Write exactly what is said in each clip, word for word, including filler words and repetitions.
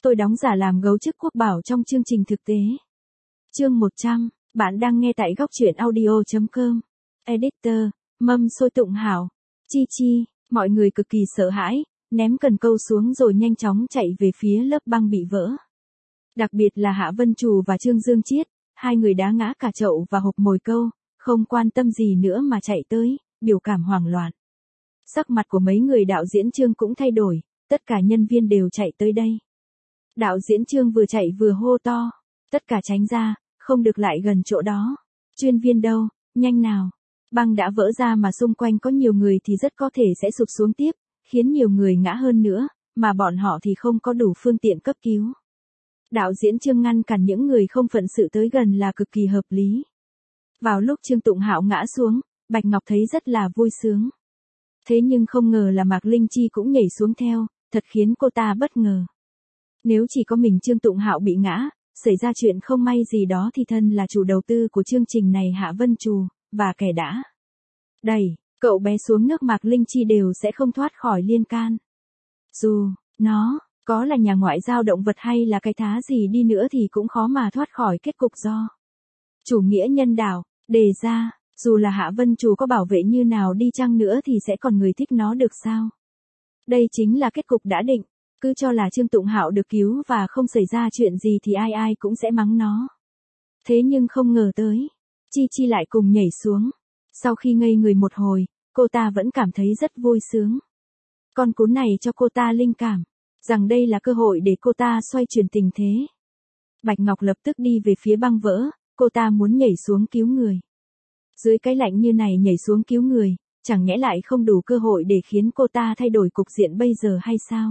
Tôi đóng giả làm gấu chức quốc bảo trong chương trình thực tế. Chương một trăm, bạn đang nghe tại góc truyện audio chấm com. Editor, mâm xôi Tụng Hảo. Chi Chi, mọi người cực kỳ sợ hãi, ném cần câu xuống rồi nhanh chóng chạy về phía lớp băng bị vỡ. Đặc biệt là Hạ Vân Trù và Trương Dương Chiết, hai người đá ngã cả chậu và hộp mồi câu, không quan tâm gì nữa mà chạy tới, biểu cảm hoảng loạn. Sắc mặt của mấy người đạo diễn Trương cũng thay đổi, tất cả nhân viên đều chạy tới đây. Đạo diễn Trương vừa chạy vừa hô to, tất cả tránh ra, không được lại gần chỗ đó. Chuyên viên đâu, nhanh nào. Băng đã vỡ ra mà xung quanh có nhiều người thì rất có thể sẽ sụp xuống tiếp, khiến nhiều người ngã hơn nữa, mà bọn họ thì không có đủ phương tiện cấp cứu. Đạo diễn Trương ngăn cản những người không phận sự tới gần là cực kỳ hợp lý. Vào lúc Trương Tụng Hạo ngã xuống, Bạch Ngọc thấy rất là vui sướng. Thế nhưng không ngờ là Mạc Linh Chi cũng nhảy xuống theo, thật khiến cô ta bất ngờ. Nếu chỉ có mình Trương Tụng Hạo bị ngã, xảy ra chuyện không may gì đó thì thân là chủ đầu tư của chương trình này Hạ Vân Trù, và kẻ đã đẩy cậu bé xuống nước Mạc Linh Chi đều sẽ không thoát khỏi liên can. Dù nó có là nhà ngoại giao động vật hay là cái thá gì đi nữa thì cũng khó mà thoát khỏi kết cục do chủ nghĩa nhân đạo đề ra. Dù là Hạ Vân Trù có bảo vệ như nào đi chăng nữa thì sẽ còn người thích nó được sao? Đây chính là kết cục đã định. Cứ cho là Trương Tụng Hạo được cứu và không xảy ra chuyện gì thì ai ai cũng sẽ mắng nó. Thế nhưng không ngờ tới, Chi Chi lại cùng nhảy xuống. Sau khi ngây người một hồi, cô ta vẫn cảm thấy rất vui sướng. Con cún này cho cô ta linh cảm, rằng đây là cơ hội để cô ta xoay chuyển tình thế. Bạch Ngọc lập tức đi về phía băng vỡ, cô ta muốn nhảy xuống cứu người. Dưới cái lạnh như này nhảy xuống cứu người, chẳng nhẽ lại không đủ cơ hội để khiến cô ta thay đổi cục diện bây giờ hay sao?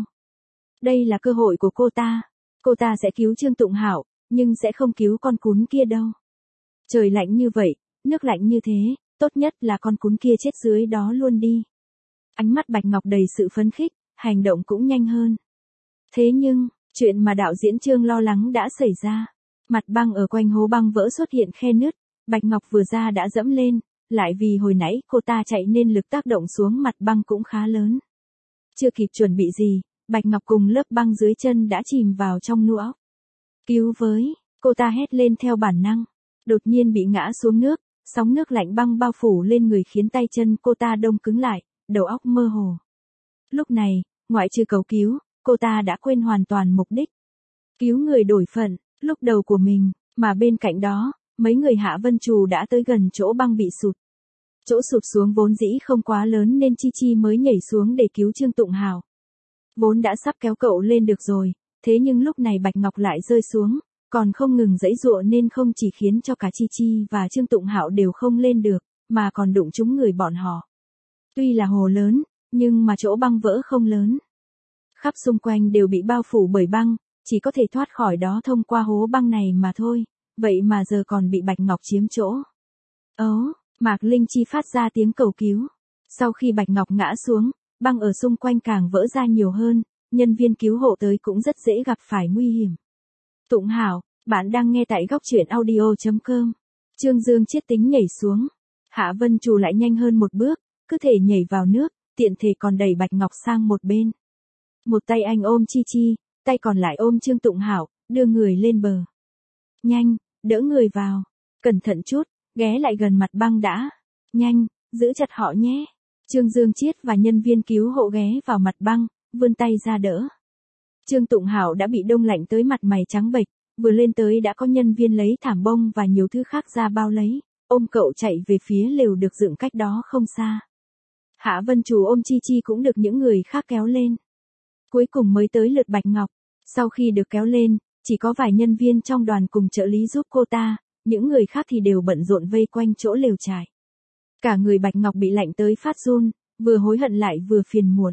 Đây là cơ hội của cô ta. Cô ta sẽ cứu Trương Tụng Hạo, nhưng sẽ không cứu con cún kia đâu. Trời lạnh như vậy, nước lạnh như thế, tốt nhất là con cún kia chết dưới đó luôn đi. Ánh mắt Bạch Ngọc đầy sự phấn khích, hành động cũng nhanh hơn. Thế nhưng, chuyện mà đạo diễn Trương lo lắng đã xảy ra. Mặt băng ở quanh hố băng vỡ xuất hiện khe nứt, Bạch Ngọc vừa ra đã dẫm lên, lại vì hồi nãy cô ta chạy nên lực tác động xuống mặt băng cũng khá lớn. Chưa kịp chuẩn bị gì, Bạch Ngọc cùng lớp băng dưới chân đã chìm vào trong nu óc. Cứu với, cô ta hét lên theo bản năng, đột nhiên bị ngã xuống nước, sóng nước lạnh băng bao phủ lên người khiến tay chân cô ta đông cứng lại, đầu óc mơ hồ. Lúc này, ngoại trừ cầu cứu, cô ta đã quên hoàn toàn mục đích. Cứu người đổi phận, lúc đầu của mình, mà bên cạnh đó, mấy người Hạ Vân Trù đã tới gần chỗ băng bị sụt. Chỗ sụt xuống vốn dĩ không quá lớn nên Chi Chi mới nhảy xuống để cứu Trương Tụng Hạo. Vốn đã sắp kéo cậu lên được rồi, thế nhưng lúc này Bạch Ngọc lại rơi xuống, còn không ngừng giãy giụa nên không chỉ khiến cho cả Chi Chi và Trương Tụng Hạo đều không lên được, mà còn đụng trúng người bọn họ. Tuy là hồ lớn, nhưng mà chỗ băng vỡ không lớn. Khắp xung quanh đều bị bao phủ bởi băng, chỉ có thể thoát khỏi đó thông qua hố băng này mà thôi, vậy mà giờ còn bị Bạch Ngọc chiếm chỗ. Ố, Mạc Linh Chi phát ra tiếng cầu cứu. Sau khi Bạch Ngọc ngã xuống, băng ở xung quanh càng vỡ ra nhiều hơn, nhân viên cứu hộ tới cũng rất dễ gặp phải nguy hiểm. Tụng Hảo, bạn đang nghe tại góc truyện audio chấm com. Trương Dương Chiết tính nhảy xuống. Hạ Vân Trù lại nhanh hơn một bước, cứ thể nhảy vào nước, tiện thể còn đẩy Bạch Ngọc sang một bên. Một tay anh ôm Chi Chi, tay còn lại ôm Trương Tụng Hảo, đưa người lên bờ. Nhanh, đỡ người vào. Cẩn thận chút, ghé lại gần mặt băng đã. Nhanh, giữ chặt họ nhé. Trương Dương Chiết và nhân viên cứu hộ ghé vào mặt băng, vươn tay ra đỡ. Trương Tụng Hạo đã bị đông lạnh tới mặt mày trắng bệch, vừa lên tới đã có nhân viên lấy thảm bông và nhiều thứ khác ra bao lấy, ôm cậu chạy về phía lều được dựng cách đó không xa. Hạ Vân Trù ôm Chi Chi cũng được những người khác kéo lên. Cuối cùng mới tới lượt Bạch Ngọc. Sau khi được kéo lên, chỉ có vài nhân viên trong đoàn cùng trợ lý giúp cô ta, những người khác thì đều bận rộn vây quanh chỗ lều trại. Cả người Bạch Ngọc bị lạnh tới phát run, vừa hối hận lại vừa phiền muộn.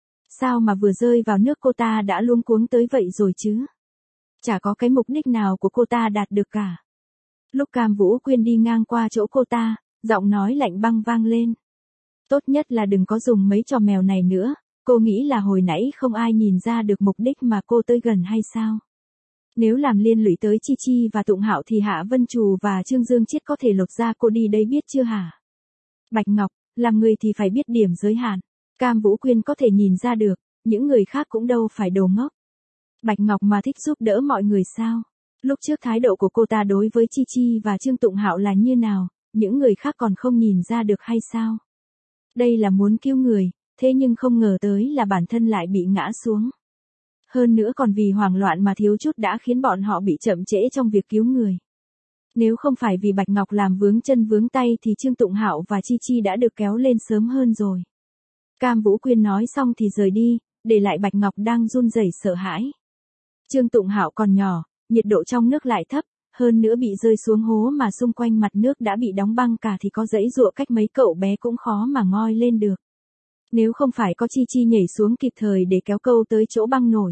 Sao mà vừa rơi vào nước cô ta đã luống cuống tới vậy rồi chứ? Chả có cái mục đích nào của cô ta đạt được cả. Lúc Cam Vũ Quyên đi ngang qua chỗ cô ta, giọng nói lạnh băng vang lên. Tốt nhất là đừng có dùng mấy trò mèo này nữa, cô nghĩ là hồi nãy không ai nhìn ra được mục đích mà cô tới gần hay sao? Nếu làm liên lụy tới Chi Chi và Tụng Hạo thì Hạ Vân Trù và Trương Dương Chiết có thể lột ra cô đi đấy biết chưa hả? Bạch Ngọc, làm người thì phải biết điểm giới hạn. Cam Vũ Quyên có thể nhìn ra được, những người khác cũng đâu phải đồ ngốc. Bạch Ngọc mà thích giúp đỡ mọi người sao? Lúc trước thái độ của cô ta đối với Chi Chi và Trương Tụng Hạo là như nào, những người khác còn không nhìn ra được hay sao? Đây là muốn cứu người, thế nhưng không ngờ tới là bản thân lại bị ngã xuống. Hơn nữa còn vì hoảng loạn mà thiếu chút đã khiến bọn họ bị chậm trễ trong việc cứu người. Nếu không phải vì Bạch Ngọc làm vướng chân vướng tay thì Trương Tụng Hạo và Chi Chi đã được kéo lên sớm hơn rồi. Cam Vũ Quyên nói xong thì rời đi, để lại Bạch Ngọc đang run rẩy sợ hãi. Trương Tụng Hạo còn nhỏ, nhiệt độ trong nước lại thấp, hơn nữa bị rơi xuống hố mà xung quanh mặt nước đã bị đóng băng cả thì có dãy dụa cách mấy cậu bé cũng khó mà ngoi lên được. Nếu không phải có Chi Chi nhảy xuống kịp thời để kéo câu tới chỗ băng nổi.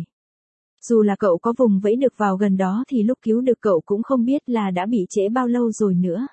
Dù là cậu có vùng vẫy được vào gần đó thì lúc cứu được cậu cũng không biết là đã bị trễ bao lâu rồi nữa.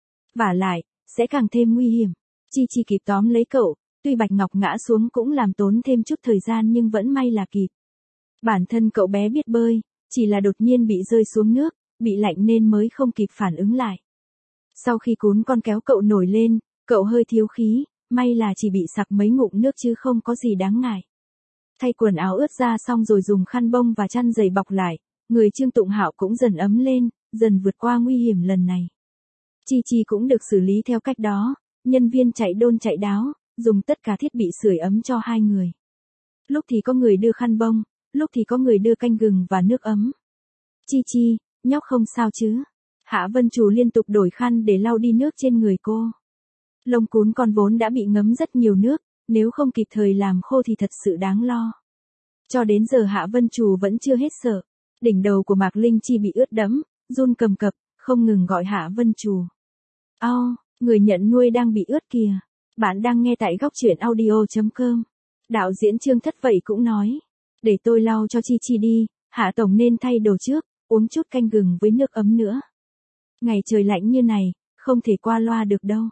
Vả lại, sẽ càng thêm nguy hiểm. Chi Chi kịp tóm lấy cậu, tuy Bạch Ngọc ngã xuống cũng làm tốn thêm chút thời gian nhưng vẫn may là kịp. Bản thân cậu bé biết bơi, chỉ là đột nhiên bị rơi xuống nước, bị lạnh nên mới không kịp phản ứng lại. Sau khi cún con kéo cậu nổi lên, cậu hơi thiếu khí, may là chỉ bị sặc mấy ngụm nước chứ không có gì đáng ngại. Thay quần áo ướt ra xong rồi dùng khăn bông và chăn dày bọc lại, người Trương Tụng Hạo cũng dần ấm lên, dần vượt qua nguy hiểm lần này. Chi Chi cũng được xử lý theo cách đó, nhân viên chạy đôn chạy đáo, dùng tất cả thiết bị sưởi ấm cho hai người. Lúc thì có người đưa khăn bông, lúc thì có người đưa canh gừng và nước ấm. Chi Chi, nhóc không sao chứ? Hạ Vân Trù liên tục đổi khăn để lau đi nước trên người cô. Lông cún con vốn đã bị ngấm rất nhiều nước, nếu không kịp thời làm khô thì thật sự đáng lo. Cho đến giờ Hạ Vân Trù vẫn chưa hết sợ. Đỉnh đầu của Mạc Linh Chi bị ướt đẫm, run cầm cập, không ngừng gọi Hạ Vân Trù. Ao, oh, người nhận nuôi đang bị ướt kìa. Bạn đang nghe tại góc truyện audio chấm com. Đạo diễn Trương Thất vậy cũng nói. Để tôi lau cho Chi Chi đi, Hạ Tổng nên thay đồ trước, uống chút canh gừng với nước ấm nữa. Ngày trời lạnh như này, không thể qua loa được đâu.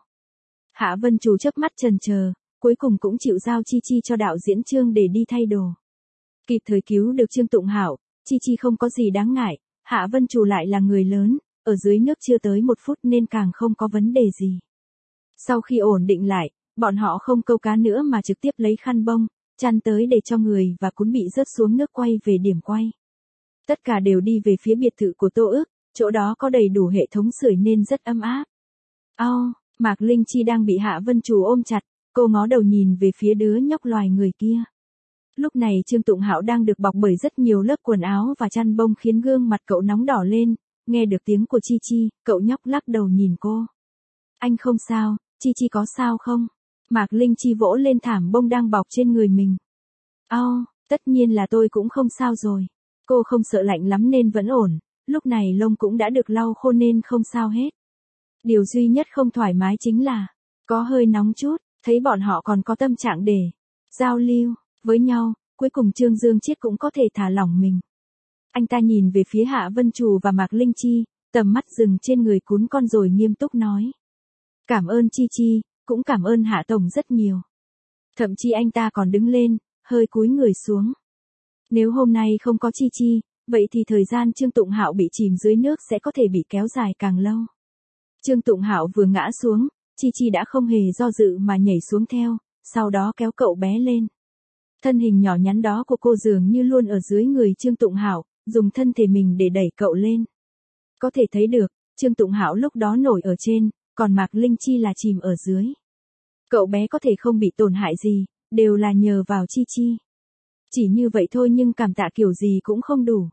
Hạ Vân Trù chớp mắt chần chờ, cuối cùng cũng chịu giao Chi Chi cho đạo diễn Trương để đi thay đồ. Kịp thời cứu được Trương Tụng Hạo, Chi Chi không có gì đáng ngại, Hạ Vân Trù lại là người lớn, ở dưới nước chưa tới một phút nên càng không có vấn đề gì. Sau khi ổn định lại, bọn họ không câu cá nữa mà trực tiếp lấy khăn bông, chăn tới để cho người và cún bị rớt xuống nước quay về điểm quay. Tất cả đều đi về phía biệt thự của Tô Ước, chỗ đó có đầy đủ hệ thống sưởi nên rất ấm áp. Ao, oh, Mạc Linh Chi đang bị Hạ Vân Trù ôm chặt, cô ngó đầu nhìn về phía đứa nhóc loài người kia. Lúc này Trương Tụng Hạo đang được bọc bởi rất nhiều lớp quần áo và chăn bông khiến gương mặt cậu nóng đỏ lên, nghe được tiếng của Chi Chi, cậu nhóc lắc đầu nhìn cô. Anh không sao, Chi Chi có sao không? Mạc Linh Chi vỗ lên thảm bông đang bọc trên người mình. Ao, oh, tất nhiên là tôi cũng không sao rồi. Cô không sợ lạnh lắm nên vẫn ổn, lúc này lông cũng đã được lau khô nên không sao hết. Điều duy nhất không thoải mái chính là, có hơi nóng chút, thấy bọn họ còn có tâm trạng để giao lưu với nhau, cuối cùng Trương Dương Chiết cũng có thể thả lỏng mình. Anh ta nhìn về phía Hạ Vân Trù và Mạc Linh Chi, tầm mắt dừng trên người cún con rồi nghiêm túc nói. Cảm ơn Chi Chi, cũng cảm ơn Hạ Tổng rất nhiều. Thậm chí anh ta còn đứng lên, hơi cúi người xuống. Nếu hôm nay không có Chi Chi, vậy thì thời gian Trương Tụng Hạo bị chìm dưới nước sẽ có thể bị kéo dài càng lâu. Trương Tụng Hạo vừa ngã xuống, Chi Chi đã không hề do dự mà nhảy xuống theo, sau đó kéo cậu bé lên. Thân hình nhỏ nhắn đó của cô dường như luôn ở dưới người Trương Tụng Hạo, dùng thân thể mình để đẩy cậu lên. Có thể thấy được, Trương Tụng Hạo lúc đó nổi ở trên, còn Mạc Linh Chi là chìm ở dưới. Cậu bé có thể không bị tổn hại gì, đều là nhờ vào Chi Chi. Chỉ như vậy thôi nhưng cảm tạ kiểu gì cũng không đủ.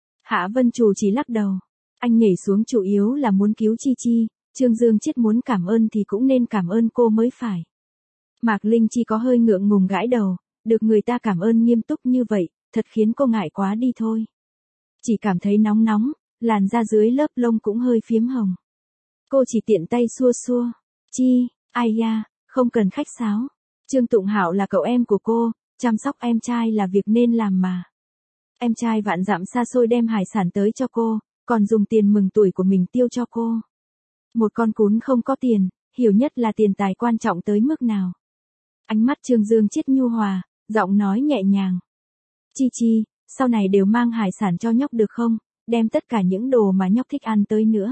Hạ Vân Trù chỉ lắc đầu. Anh nhảy xuống chủ yếu là muốn cứu Chi Chi, Trương Dương Chiết muốn cảm ơn thì cũng nên cảm ơn cô mới phải. Mạc Linh Chi có hơi ngượng ngùng gãi đầu, được người ta cảm ơn nghiêm túc như vậy, thật khiến cô ngại quá đi thôi. Chỉ cảm thấy nóng nóng, làn da dưới lớp lông cũng hơi phiếm hồng. Cô chỉ tiện tay xua xua. Chi, ai da, không cần khách sáo. Trương Tụng Hạo là cậu em của cô, chăm sóc em trai là việc nên làm mà. Em trai vạn dặm xa xôi đem hải sản tới cho cô, còn dùng tiền mừng tuổi của mình tiêu cho cô. Một con cún không có tiền, hiểu nhất là tiền tài quan trọng tới mức nào. Ánh mắt Trương Dương Chiết nhu hòa, giọng nói nhẹ nhàng. Chi Chi, sau này đều mang hải sản cho nhóc được không, đem tất cả những đồ mà nhóc thích ăn tới nữa.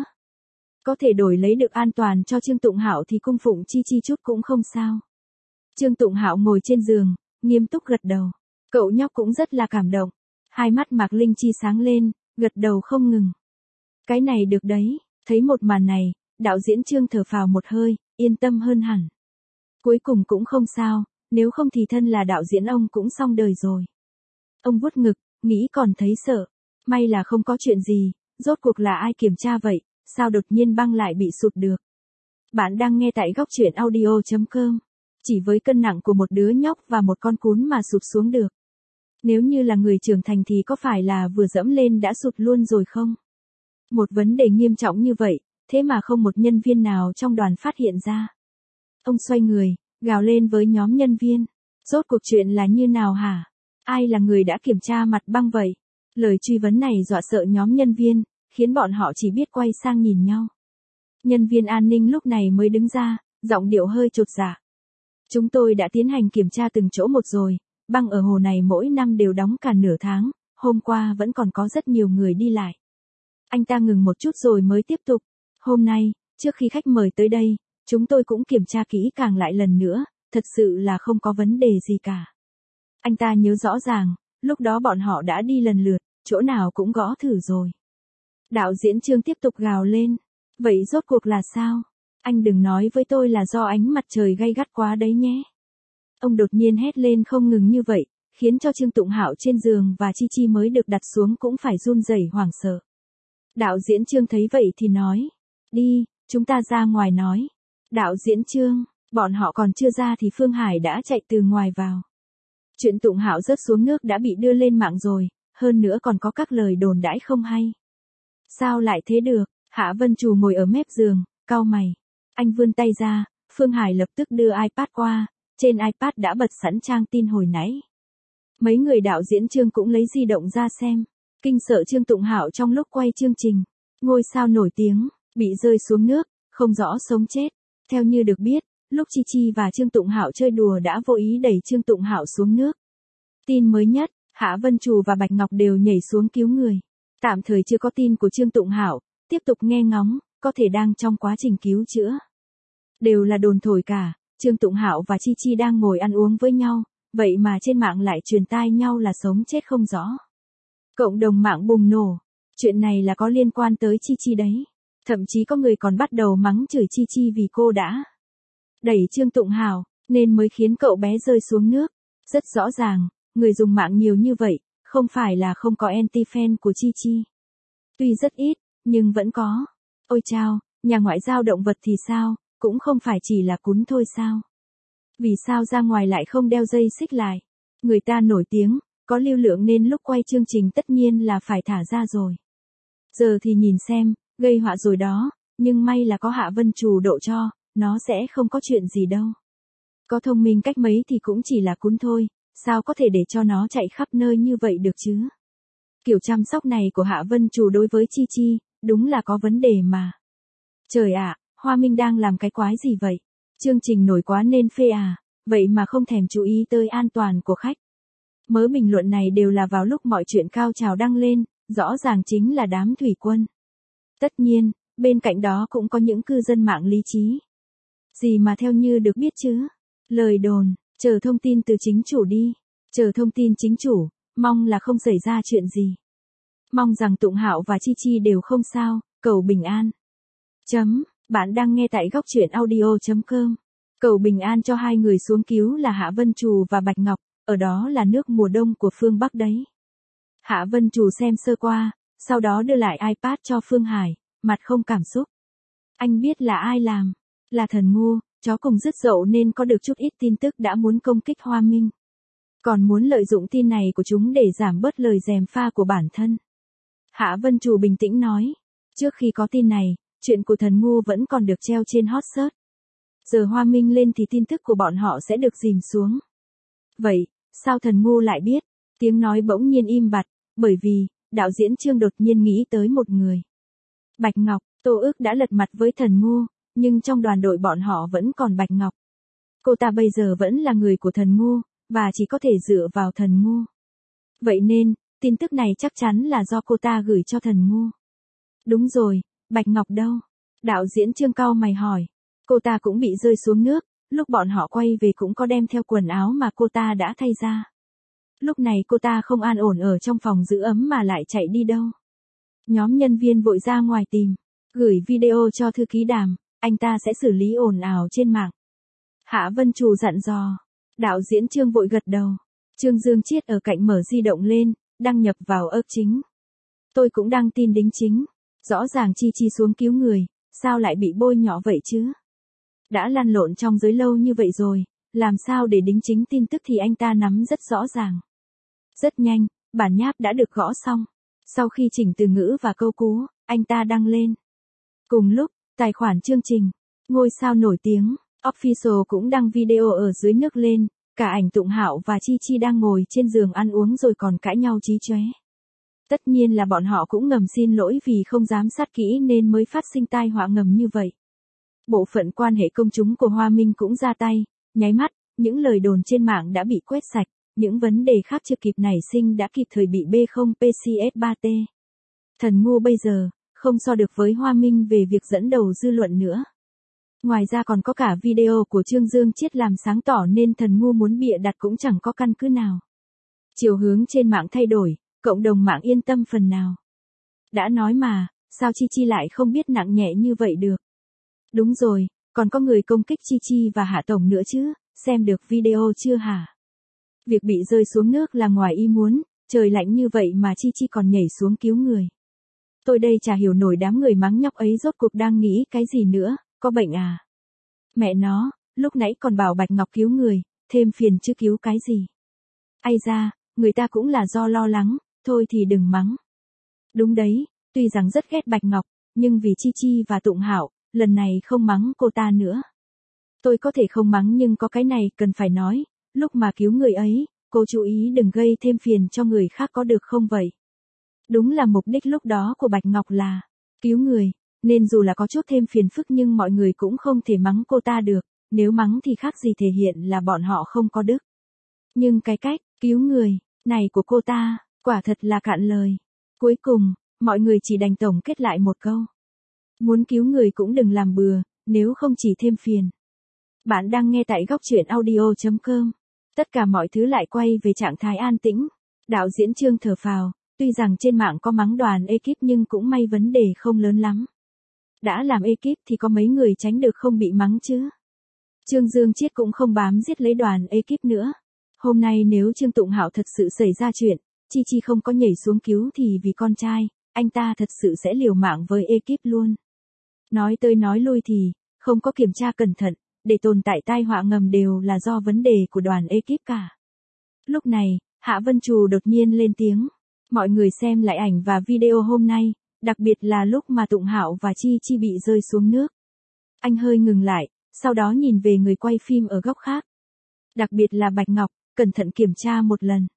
Có thể đổi lấy được an toàn cho Trương Tụng Hạo thì cung phụng Chi Chi chút cũng không sao. Trương Tụng Hạo ngồi trên giường, nghiêm túc gật đầu. Cậu nhóc cũng rất là cảm động. Hai mắt Mạc Linh Chi sáng lên, gật đầu không ngừng. Cái này được đấy, thấy một màn này, đạo diễn Trương thở phào một hơi, yên tâm hơn hẳn. Cuối cùng cũng không sao, nếu không thì thân là đạo diễn ông cũng xong đời rồi. Ông vuốt ngực, nghĩ còn thấy sợ. May là không có chuyện gì, rốt cuộc là ai kiểm tra vậy, sao đột nhiên băng lại bị sụt được. Bạn đang nghe tại góc truyện audio chấm com. Chỉ với cân nặng của một đứa nhóc và một con cún mà sụp xuống được. Nếu như là người trưởng thành thì có phải là vừa dẫm lên đã sụt luôn rồi không? Một vấn đề nghiêm trọng như vậy, thế mà không một nhân viên nào trong đoàn phát hiện ra. Ông xoay người, gào lên với nhóm nhân viên. Rốt cuộc chuyện là như nào hả? Ai là người đã kiểm tra mặt băng vậy? Lời truy vấn này dọa sợ nhóm nhân viên, khiến bọn họ chỉ biết quay sang nhìn nhau. Nhân viên an ninh lúc này mới đứng ra, giọng điệu hơi chột dạ. Chúng tôi đã tiến hành kiểm tra từng chỗ một rồi, băng ở hồ này mỗi năm đều đóng cả nửa tháng, hôm qua vẫn còn có rất nhiều người đi lại. Anh ta ngừng một chút rồi mới tiếp tục. Hôm nay, trước khi khách mời tới đây, chúng tôi cũng kiểm tra kỹ càng lại lần nữa, thật sự là không có vấn đề gì cả. Anh ta nhớ rõ ràng, lúc đó bọn họ đã đi lần lượt, chỗ nào cũng gõ thử rồi. Đạo diễn Trương tiếp tục gào lên. Vậy rốt cuộc là sao? Anh đừng nói với tôi là do ánh mặt trời gay gắt quá đấy nhé. Ông đột nhiên hét lên không ngừng như vậy, khiến cho Trương Tụng Hạo trên giường và Chi Chi mới được đặt xuống cũng phải run rẩy hoảng sợ. Đạo diễn Trương thấy vậy thì nói. Đi, chúng ta ra ngoài nói. Đạo diễn Trương, bọn họ còn chưa ra thì Phương Hải đã chạy từ ngoài vào. Chuyện Tụng Hạo rớt xuống nước đã bị đưa lên mạng rồi, hơn nữa còn có các lời đồn đãi không hay. Sao lại thế được? Hạ Vân Trù ngồi ở mép giường, cau mày. Anh vươn tay ra, Phương Hải lập tức đưa iPad qua, trên iPad đã bật sẵn trang tin hồi nãy. Mấy người đạo diễn Trương cũng lấy di động ra xem, kinh sợ Trương Tụng Hạo trong lúc quay chương trình. Ngôi sao nổi tiếng, bị rơi xuống nước, không rõ sống chết. Theo như được biết, lúc Chi Chi và Trương Tụng Hạo chơi đùa đã vô ý đẩy Trương Tụng Hạo xuống nước. Tin mới nhất, Hạ Vân Trù và Bạch Ngọc đều nhảy xuống cứu người. Tạm thời chưa có tin của Trương Tụng Hạo, tiếp tục nghe ngóng, có thể đang trong quá trình cứu chữa. Đều là đồn thổi cả, Trương Tụng Hạo và Chi Chi đang ngồi ăn uống với nhau, vậy mà trên mạng lại truyền tai nhau là sống chết không rõ. Cộng đồng mạng bùng nổ, chuyện này là có liên quan tới Chi Chi đấy. Thậm chí có người còn bắt đầu mắng chửi Chi Chi vì cô đã đẩy Trương Tụng Hạo, nên mới khiến cậu bé rơi xuống nước. Rất rõ ràng, người dùng mạng nhiều như vậy, không phải là không có anti-fan của Chi Chi. Tuy rất ít, nhưng vẫn có. Ôi chao, nhà ngoại giao động vật thì sao, cũng không phải chỉ là cún thôi sao? Vì sao ra ngoài lại không đeo dây xích lại? Người ta nổi tiếng, có lưu lượng nên lúc quay chương trình tất nhiên là phải thả ra rồi. Giờ thì nhìn xem, gây họa rồi đó, nhưng may là có Hạ Vân Trù độ cho, nó sẽ không có chuyện gì đâu. Có thông minh cách mấy thì cũng chỉ là cún thôi, sao có thể để cho nó chạy khắp nơi như vậy được chứ? Kiểu chăm sóc này của Hạ Vân Trù đối với Chi Chi, đúng là có vấn đề mà. Trời ạ, Hoa Minh đang làm cái quái gì vậy? Chương trình nổi quá nên phê à, vậy mà không thèm chú ý tới an toàn của khách. Mớ bình luận này đều là vào lúc mọi chuyện cao trào đăng lên, rõ ràng chính là đám thủy quân. Tất nhiên, bên cạnh đó cũng có những cư dân mạng lý trí. Gì mà theo như được biết chứ? Lời đồn, chờ thông tin từ chính chủ đi. Chờ thông tin chính chủ, mong là không xảy ra chuyện gì. Mong rằng Tụng Hạo và Chi Chi đều không sao, cầu bình an. Chấm, bạn đang nghe tại góc truyện audio chấm com. Cầu bình an cho hai người xuống cứu là Hạ Vân Trù và Bạch Ngọc, ở đó là nước mùa đông của phương Bắc đấy. Hạ Vân Trù xem sơ qua, sau đó đưa lại iPad cho Phương Hải, mặt không cảm xúc. Anh biết là ai làm, là thần ngu, chó cùng dứt dậu nên có được chút ít tin tức đã muốn công kích Hoa Minh. Còn muốn lợi dụng tin này của chúng để giảm bớt lời gièm pha của bản thân. Hạ Vân Trù bình tĩnh nói, trước khi có tin này, chuyện của thần ngu vẫn còn được treo trên hot search. Giờ Hoa Minh lên thì tin tức của bọn họ sẽ được dìm xuống. Vậy, sao thần ngu lại biết? Tiếng nói bỗng nhiên im bặt, bởi vì, đạo diễn Trương đột nhiên nghĩ tới một người. Bạch Ngọc, Tô Ước đã lật mặt với thần ngu, nhưng trong đoàn đội bọn họ vẫn còn Bạch Ngọc. Cô ta bây giờ vẫn là người của thần ngu, và chỉ có thể dựa vào thần ngu. Vậy nên, tin tức này chắc chắn là do cô ta gửi cho thần ngu. Đúng rồi, Bạch Ngọc đâu? Đạo diễn Trương cau mày hỏi. Cô ta cũng bị rơi xuống nước, lúc bọn họ quay về cũng có đem theo quần áo mà cô ta đã thay ra. Lúc này cô ta không an ổn ở trong phòng giữ ấm mà lại chạy đi đâu. Nhóm nhân viên vội ra ngoài tìm, gửi video cho thư ký Đàm, anh ta sẽ xử lý ồn ào trên mạng. Hạ Vân Trù dặn dò. Đạo diễn Trương vội gật đầu. Trương Dương Chiết ở cạnh mở di động lên, đăng nhập vào ớt chính. Tôi cũng đăng tin đính chính. Rõ ràng Chi Chi xuống cứu người, sao lại bị bôi nhọ vậy chứ? Đã lăn lộn trong giới lâu như vậy rồi, làm sao để đính chính tin tức thì anh ta nắm rất rõ ràng. Rất nhanh, bản nháp đã được gõ xong. Sau khi chỉnh từ ngữ và câu cú, anh ta đăng lên. Cùng lúc, tài khoản chương trình, ngôi sao nổi tiếng, Official cũng đăng video ở dưới nước lên, cả ảnh Tụng Hạo và Chi Chi đang ngồi trên giường ăn uống rồi còn cãi nhau chí chóe. Tất nhiên là bọn họ cũng ngầm xin lỗi vì không giám sát kỹ nên mới phát sinh tai họa ngầm như vậy. Bộ phận quan hệ công chúng của Hoa Minh cũng ra tay, nháy mắt, những lời đồn trên mạng đã bị quét sạch, những vấn đề khác chưa kịp nảy sinh đã kịp thời bị bê không pê xê ét ba tê. Thần ngu bây giờ, không so được với Hoa Minh về việc dẫn đầu dư luận nữa. Ngoài ra còn có cả video của Trương Dương Chiết làm sáng tỏ nên thần ngu muốn bịa đặt cũng chẳng có căn cứ nào. Chiều hướng trên mạng thay đổi, cộng đồng mạng yên tâm phần nào. Đã nói mà, sao Chi Chi lại không biết nặng nhẹ như vậy được? Đúng rồi, còn có người công kích Chi Chi và Hạ Tổng nữa chứ, xem được video chưa hả? Việc bị rơi xuống nước là ngoài ý muốn, trời lạnh như vậy mà Chi Chi còn nhảy xuống cứu người. Tôi đây chả hiểu nổi đám người mắng nhóc ấy rốt cuộc đang nghĩ cái gì nữa, có bệnh à? Mẹ nó, lúc nãy còn bảo Bạch Ngọc cứu người, thêm phiền chứ cứu cái gì? Ai ra, người ta cũng là do lo lắng, thôi thì đừng mắng. Đúng đấy, tuy rằng rất ghét Bạch Ngọc, nhưng vì Chi Chi và Tụng Hạo, lần này không mắng cô ta nữa. Tôi có thể không mắng nhưng có cái này cần phải nói, lúc mà cứu người ấy, cô chú ý đừng gây thêm phiền cho người khác có được không vậy? Đúng là mục đích lúc đó của Bạch Ngọc là cứu người, nên dù là có chút thêm phiền phức nhưng mọi người cũng không thể mắng cô ta được, nếu mắng thì khác gì thể hiện là bọn họ không có đức. Nhưng cái cách cứu người này của cô ta, quả thật là cạn lời. Cuối cùng, mọi người chỉ đành tổng kết lại một câu. Muốn cứu người cũng đừng làm bừa, nếu không chỉ thêm phiền. Bạn đang nghe tại góc truyện audio chấm com. Tất cả mọi thứ lại quay về trạng thái an tĩnh. Đạo diễn Trương thở phào, tuy rằng trên mạng có mắng đoàn ekip nhưng cũng may vấn đề không lớn lắm. Đã làm ekip thì có mấy người tránh được không bị mắng chứ. Trương Dương Chiết cũng không bám giết lấy đoàn ekip nữa. Hôm nay nếu Trương Tụng Hạo thật sự xảy ra chuyện, Chi Chi không có nhảy xuống cứu thì vì con trai, anh ta thật sự sẽ liều mạng với ekip luôn. Nói tới nói lui thì, không có kiểm tra cẩn thận, để tồn tại tai họa ngầm đều là do vấn đề của đoàn ekip cả. Lúc này, Hạ Vân Trù đột nhiên lên tiếng. Mọi người xem lại ảnh và video hôm nay, đặc biệt là lúc mà Tụng Hạo và Chi Chi bị rơi xuống nước. Anh hơi ngừng lại, sau đó nhìn về người quay phim ở góc khác. Đặc biệt là Bạch Ngọc, cẩn thận kiểm tra một lần.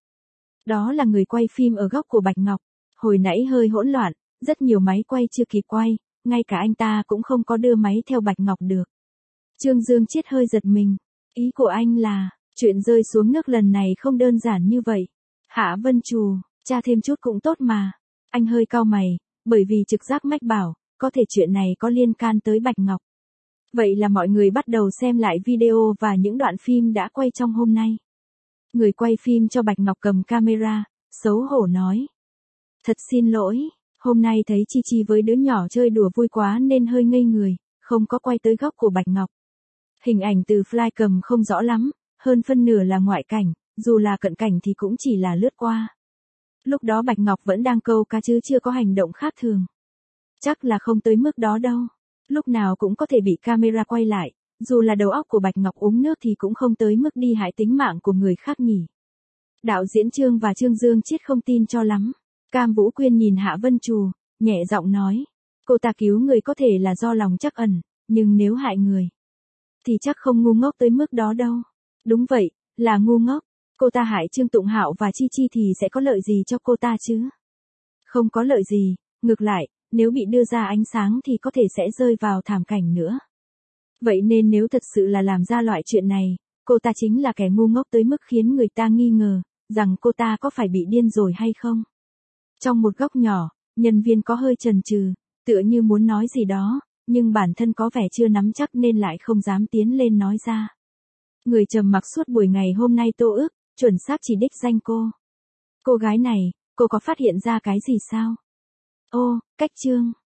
Đó là người quay phim ở góc của Bạch Ngọc. Hồi nãy hơi hỗn loạn, rất nhiều máy quay chưa kịp quay, ngay cả anh ta cũng không có đưa máy theo Bạch Ngọc được. Trương Dương Chiết hơi giật mình. Ý của anh là, chuyện rơi xuống nước lần này không đơn giản như vậy. Hạ Vân Trù, tra thêm chút cũng tốt mà. Anh hơi cau mày, bởi vì trực giác mách bảo, có thể chuyện này có liên can tới Bạch Ngọc. Vậy là mọi người bắt đầu xem lại video và những đoạn phim đã quay trong hôm nay. Người quay phim cho Bạch Ngọc cầm camera, xấu hổ nói. Thật xin lỗi, hôm nay thấy Chi Chi với đứa nhỏ chơi đùa vui quá nên hơi ngây người, không có quay tới góc của Bạch Ngọc. Hình ảnh từ flycam không rõ lắm, hơn phân nửa là ngoại cảnh, dù là cận cảnh thì cũng chỉ là lướt qua. Lúc đó Bạch Ngọc vẫn đang câu cá chứ chưa có hành động khác thường. Chắc là không tới mức đó đâu. Lúc nào cũng có thể bị camera quay lại, dù là đầu óc của Bạch Ngọc uống nước thì cũng không tới mức đi hại tính mạng của người khác nhỉ. Đạo diễn Trương và Trương Dương Chiết không tin cho lắm. Cam Vũ Quyên nhìn Hạ Vân Trù, nhẹ giọng nói. Cô ta cứu người có thể là do lòng trắc ẩn, nhưng nếu hại người, thì chắc không ngu ngốc tới mức đó đâu. Đúng vậy, là ngu ngốc. Cô ta hại Trương Tụng Hạo và Chi Chi thì sẽ có lợi gì cho cô ta chứ? Không có lợi gì, ngược lại, nếu bị đưa ra ánh sáng thì có thể sẽ rơi vào thảm cảnh nữa. Vậy nên nếu thật sự là làm ra loại chuyện này, cô ta chính là kẻ ngu ngốc tới mức khiến người ta nghi ngờ, rằng cô ta có phải bị điên rồi hay không? Trong một góc nhỏ, nhân viên có hơi chần chừ, tựa như muốn nói gì đó, nhưng bản thân có vẻ chưa nắm chắc nên lại không dám tiến lên nói ra. Người trầm mặc suốt buổi ngày hôm nay Tô Ức, chuẩn xác chỉ đích danh cô. Cô gái này, cô có phát hiện ra cái gì sao? Ô, cách chương.